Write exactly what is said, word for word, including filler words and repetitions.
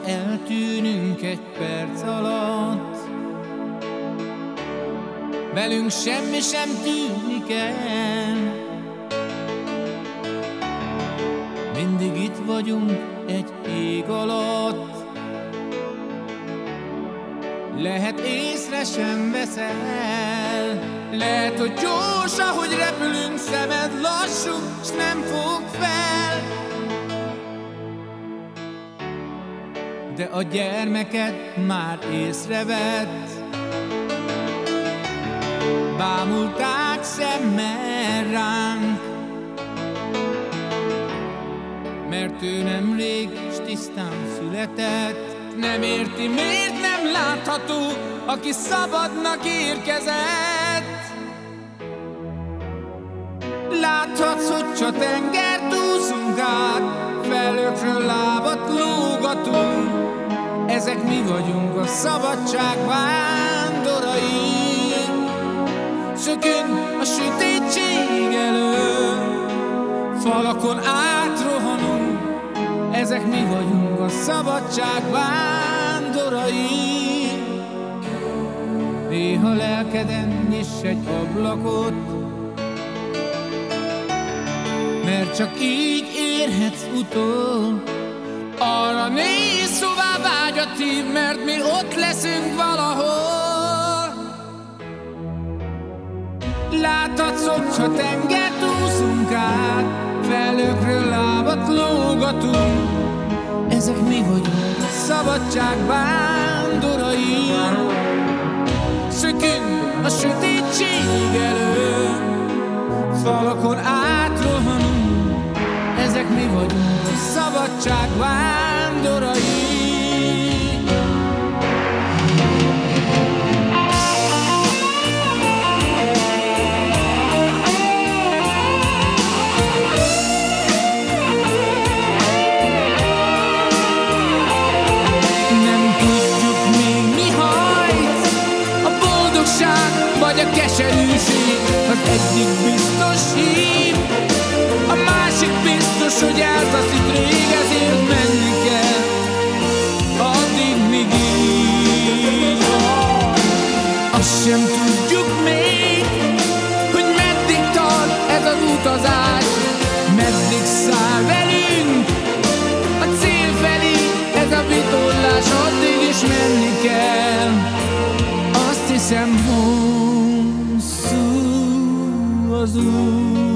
eltűnünk egy perc alatt. Velünk semmi sem tűnik el, mindig itt vagyunk egy ég alatt. Lehet észre sem veszel, lehet, hogy gyors, ahogy repülünk, szemed lassú, s nem fog fel. De a gyermeked már észrevett, bámulták szemmel ránk, mert ő nemrég s tisztán született. Nem érti, miért nem látható, aki szabadnak érkezett. Láthatsz, hogy csak tengert úszunk át, felőkről lábat lógatunk. Ezek mi vagyunk, a szabadság vándorai. Szökünk a sötétség elől, falakon átrohanunk. Ezek mi vagyunk, a szabadság vándorai. Néha lelkeden nyiss egy ablakot, mert csak így érhetsz utol. Arra nézz, hová vágyat hív, mert mi ott leszünk valahol. Láthatsz, hogyha tengert úszunk át, felőkről lábat lógatunk. Ezek mi vagyunk, a szabadság vándorai. Szökünk a sötétség elől, falakon átrohanunk. Ezek mi vagyunk, a szabadság vándorai. Vagy a keserűség az egyik biztos hív, a másik biztos, hogy eltaszít rég, ezért menni kell, addig míg így van. Azt sem tudjuk még, hogy meddig tart ez az utazás, meddig száll velünk a cél felé, ez a vitorlás, addig is menni kell. Azt hiszem, hosszú az út.